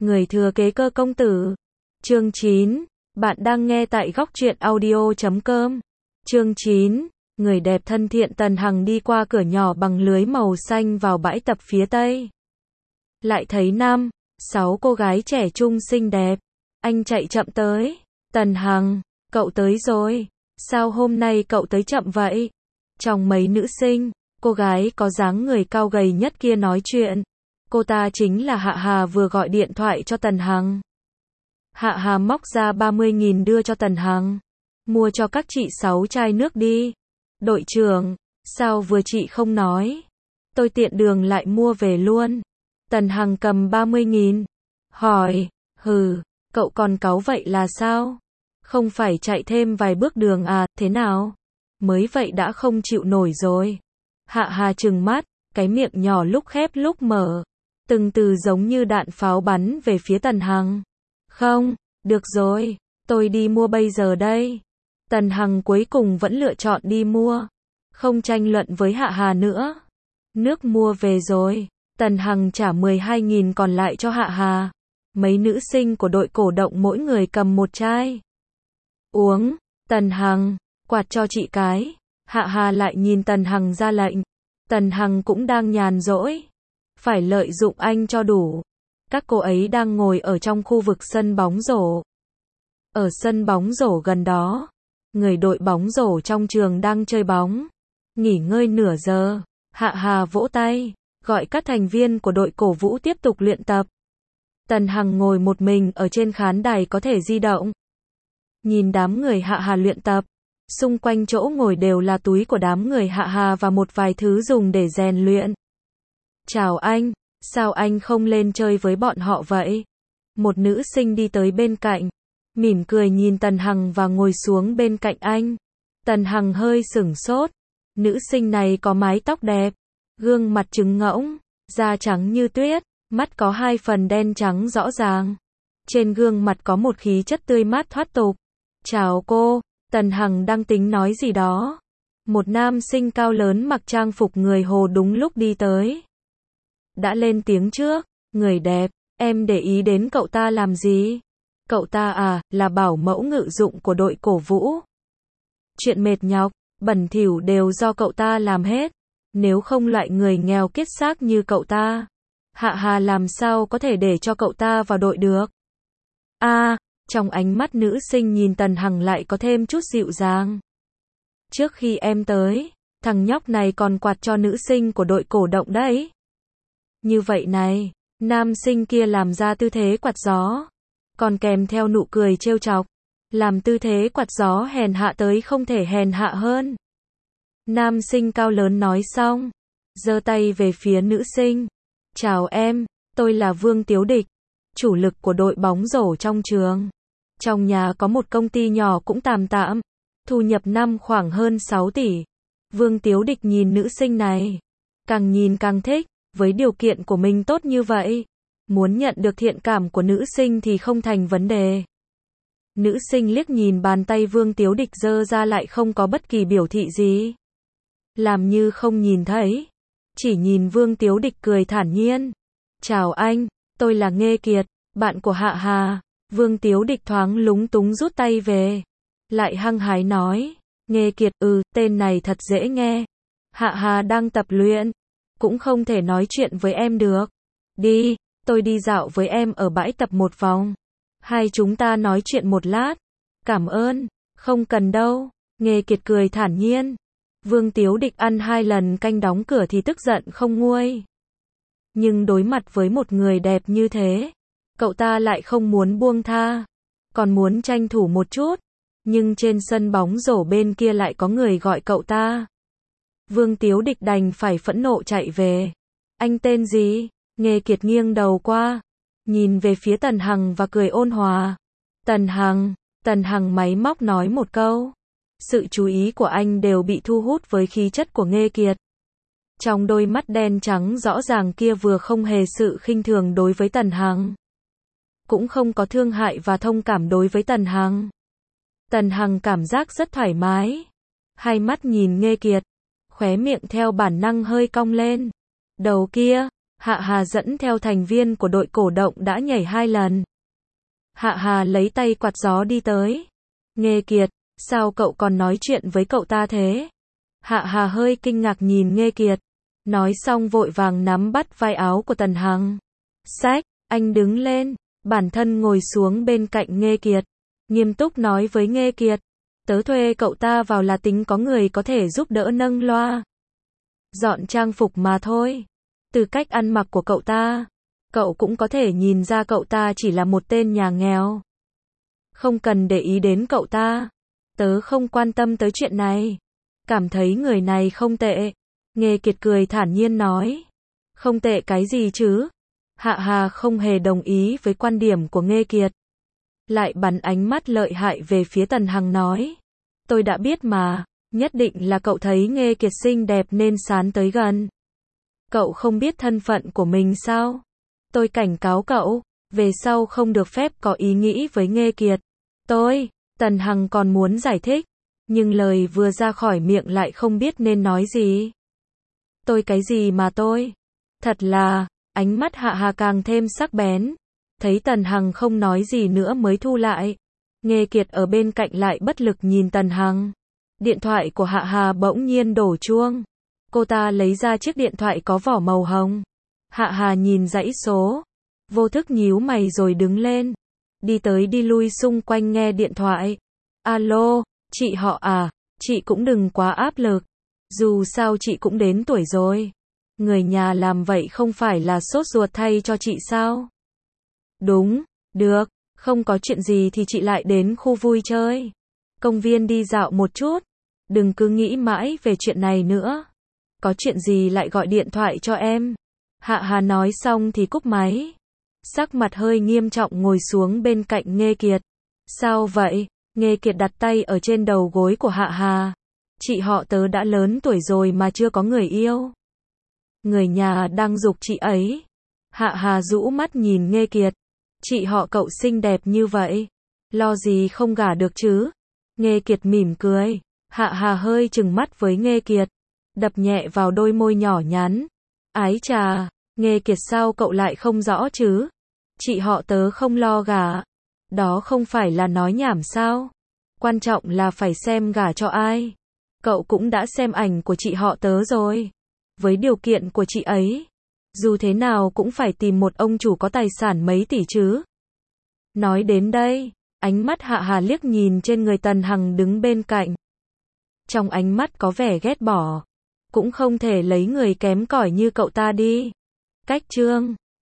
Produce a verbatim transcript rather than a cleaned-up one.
Người thừa kế cơ công tử. Chương chín. Bạn đang nghe tại góc truyện audio chấm com. Chương chín. Người đẹp thân thiện Tần Hằng đi qua cửa nhỏ bằng lưới màu xanh vào bãi tập phía tây. Lại thấy năm, sáu cô gái trẻ trung xinh đẹp. Anh chạy chậm tới. Tần Hằng, cậu tới rồi. Sao hôm nay cậu tới chậm vậy? Trong mấy nữ sinh, cô gái có dáng người cao gầy nhất kia nói chuyện. Cô ta chính là Hạ Hà vừa gọi điện thoại cho Tần Hằng. Hạ Hà móc ra ba mươi nghìn đưa cho Tần Hằng. Mua cho các chị sáu chai nước đi. Đội trưởng, sao vừa chị không nói? Tôi tiện đường lại mua về luôn. Tần Hằng cầm ba mươi nghìn. Hỏi, hừ, cậu còn cáu vậy là sao? Không phải chạy thêm vài bước đường à, thế nào? Mới vậy đã không chịu nổi rồi. Hạ Hà trừng mắt, cái miệng nhỏ lúc khép lúc mở. Từng từ giống như đạn pháo bắn về phía Tần Hằng. Không, được rồi, tôi đi mua bây giờ đây. Tần Hằng cuối cùng vẫn lựa chọn đi mua. Không tranh luận với Hạ Hà nữa. Nước mua về rồi. Tần Hằng trả mười hai nghìn còn lại cho Hạ Hà. Mấy nữ sinh của đội cổ động mỗi người cầm một chai. Uống. Tần Hằng, quạt cho chị cái. Hạ Hà lại nhìn Tần Hằng ra lệnh. Tần Hằng cũng đang nhàn rỗi. Phải lợi dụng anh cho đủ. Các cô ấy đang ngồi ở trong khu vực sân bóng rổ. Ở sân bóng rổ gần đó, người đội bóng rổ trong trường đang chơi bóng. Nghỉ ngơi nửa giờ, Hạ Hà vỗ tay, gọi các thành viên của đội cổ vũ tiếp tục luyện tập. Tần Hằng ngồi một mình ở trên khán đài có thể di động. Nhìn đám người Hạ Hà luyện tập, xung quanh chỗ ngồi đều là túi của đám người Hạ Hà và một vài thứ dùng để rèn luyện. Chào anh, sao anh không lên chơi với bọn họ vậy? Một nữ sinh đi tới bên cạnh, mỉm cười nhìn Tần Hằng và ngồi xuống bên cạnh anh. Tần Hằng hơi sửng sốt. Nữ sinh này có mái tóc đẹp, gương mặt trứng ngỗng, da trắng như tuyết, mắt có hai phần đen trắng rõ ràng. Trên gương mặt có một khí chất tươi mát thoát tục. Chào cô, Tần Hằng đang tính nói gì đó. Một nam sinh cao lớn mặc trang phục người Hồ đúng lúc đi tới. Đã lên tiếng trước, người đẹp, em để ý đến cậu ta làm gì? Cậu ta à, là bảo mẫu ngự dụng của đội cổ vũ. Chuyện mệt nhọc, bẩn thỉu đều do cậu ta làm hết. Nếu không loại người nghèo kiết xác như cậu ta, Hạ Hà làm sao có thể để cho cậu ta vào đội được? A, à, trong ánh mắt nữ sinh nhìn Tần Hằng lại có thêm chút dịu dàng. Trước khi em tới, thằng nhóc này còn quạt cho nữ sinh của đội cổ động đấy. Như vậy này, nam sinh kia làm ra tư thế quạt gió, còn kèm theo nụ cười trêu chọc, làm tư thế quạt gió hèn hạ tới không thể hèn hạ hơn. Nam sinh cao lớn nói xong, giơ tay về phía nữ sinh. Chào em, tôi là Vương Tiếu Địch, chủ lực của đội bóng rổ trong trường. Trong nhà có một công ty nhỏ cũng tạm tạm, thu nhập năm khoảng hơn sáu tỷ. Vương Tiếu Địch nhìn nữ sinh này, càng nhìn càng thích. Với điều kiện của mình tốt như vậy, muốn nhận được thiện cảm của nữ sinh thì không thành vấn đề. Nữ sinh liếc nhìn bàn tay Vương Tiếu Địch giơ ra lại không có bất kỳ biểu thị gì. Làm như không nhìn thấy. Chỉ nhìn Vương Tiếu Địch cười thản nhiên. Chào anh, tôi là Nghê Kiệt, bạn của Hạ Hà. Vương Tiếu Địch thoáng lúng túng rút tay về. Lại hăng hái nói. Nghê Kiệt, ừ, tên này thật dễ nghe. Hạ Hà đang tập luyện. Cũng không thể nói chuyện với em được. Đi, tôi đi dạo với em ở bãi tập một vòng. Hai chúng ta nói chuyện một lát. Cảm ơn, không cần đâu. Nghê Kiệt cười thản nhiên. Vương Tiếu Địch ăn hai lần canh đóng cửa thì tức giận không nguôi. Nhưng đối mặt với một người đẹp như thế, cậu ta lại không muốn buông tha, còn muốn tranh thủ một chút. Nhưng trên sân bóng rổ bên kia lại có người gọi cậu ta. Vương Tiếu Địch đành phải phẫn nộ chạy về. Anh tên gì? Nghê Kiệt nghiêng đầu qua, nhìn về phía Tần Hằng và cười ôn hòa. Tần Hằng, Tần Hằng máy móc nói một câu. Sự chú ý của anh đều bị thu hút với khí chất của Nghê Kiệt. Trong đôi mắt đen trắng rõ ràng kia vừa không hề sự khinh thường đối với Tần Hằng, cũng không có thương hại và thông cảm đối với Tần Hằng. Tần Hằng cảm giác rất thoải mái. Hai mắt nhìn Nghê Kiệt, khóe miệng theo bản năng hơi cong lên. Đầu kia, Hạ Hà dẫn theo thành viên của đội cổ động đã nhảy hai lần. Hạ Hà lấy tay quạt gió đi tới. Nghê Kiệt, sao cậu còn nói chuyện với cậu ta thế? Hạ Hà hơi kinh ngạc nhìn Nghê Kiệt. Nói xong vội vàng nắm bắt vai áo của Tần Hằng. Xách, anh đứng lên, bản thân ngồi xuống bên cạnh Nghê Kiệt. Nghiêm túc nói với Nghê Kiệt. Tớ thuê cậu ta vào là tính có người có thể giúp đỡ nâng loa. Dọn trang phục mà thôi. Từ cách ăn mặc của cậu ta, cậu cũng có thể nhìn ra cậu ta chỉ là một tên nhà nghèo. Không cần để ý đến cậu ta. Tớ không quan tâm tới chuyện này. Cảm thấy người này không tệ. Nghê Kiệt cười thản nhiên nói. Không tệ cái gì chứ? Hạ Hà không hề đồng ý với quan điểm của Nghê Kiệt. Lại bắn ánh mắt lợi hại về phía Tần Hằng nói. Tôi đã biết mà, nhất định là cậu thấy Nghê Kiệt xinh đẹp nên sán tới gần. Cậu không biết thân phận của mình sao? Tôi cảnh cáo cậu, về sau không được phép có ý nghĩ với Nghê Kiệt. Tôi, Tần Hằng còn muốn giải thích, nhưng lời vừa ra khỏi miệng lại không biết nên nói gì. Tôi cái gì mà tôi? Thật là, ánh mắt Hạ Hà càng thêm sắc bén. Thấy Tần Hằng không nói gì nữa mới thu lại. Nghê Kiệt ở bên cạnh lại bất lực nhìn Tần Hằng. Điện thoại của Hạ Hà bỗng nhiên đổ chuông. Cô ta lấy ra chiếc điện thoại có vỏ màu hồng. Hạ Hà nhìn dãy số. Vô thức nhíu mày rồi đứng lên. Đi tới đi lui xung quanh nghe điện thoại. Alo, chị họ à, chị cũng đừng quá áp lực. Dù sao chị cũng đến tuổi rồi. Người nhà làm vậy không phải là sốt ruột thay cho chị sao? Đúng, được, không có chuyện gì thì chị lại đến khu vui chơi. Công viên đi dạo một chút. Đừng cứ nghĩ mãi về chuyện này nữa. Có chuyện gì lại gọi điện thoại cho em. Hạ Hà nói xong thì cúp máy. Sắc mặt hơi nghiêm trọng ngồi xuống bên cạnh Nghê Kiệt. Sao vậy? Nghê Kiệt đặt tay ở trên đầu gối của Hạ Hà. Chị họ tớ đã lớn tuổi rồi mà chưa có người yêu. Người nhà đang giục chị ấy. Hạ Hà rũ mắt nhìn Nghê Kiệt. Chị họ cậu xinh đẹp như vậy. Lo gì không gả được chứ? Nghê Kiệt mỉm cười. Hạ Hà hơi trừng mắt với Nghê Kiệt. Đập nhẹ vào đôi môi nhỏ nhắn. Ái chà, Nghê Kiệt sao cậu lại không rõ chứ? Chị họ tớ không lo gả. Đó không phải là nói nhảm sao? Quan trọng là phải xem gả cho ai. Cậu cũng đã xem ảnh của chị họ tớ rồi. Với điều kiện của chị ấy, dù thế nào cũng phải tìm một ông chủ có tài sản mấy tỷ chứ. Nói đến đây, ánh mắt Hạ Hà liếc nhìn trên người Tần Hằng đứng bên cạnh. Trong ánh mắt có vẻ ghét bỏ. Cũng không thể lấy người kém cỏi như cậu ta đi. Cách chương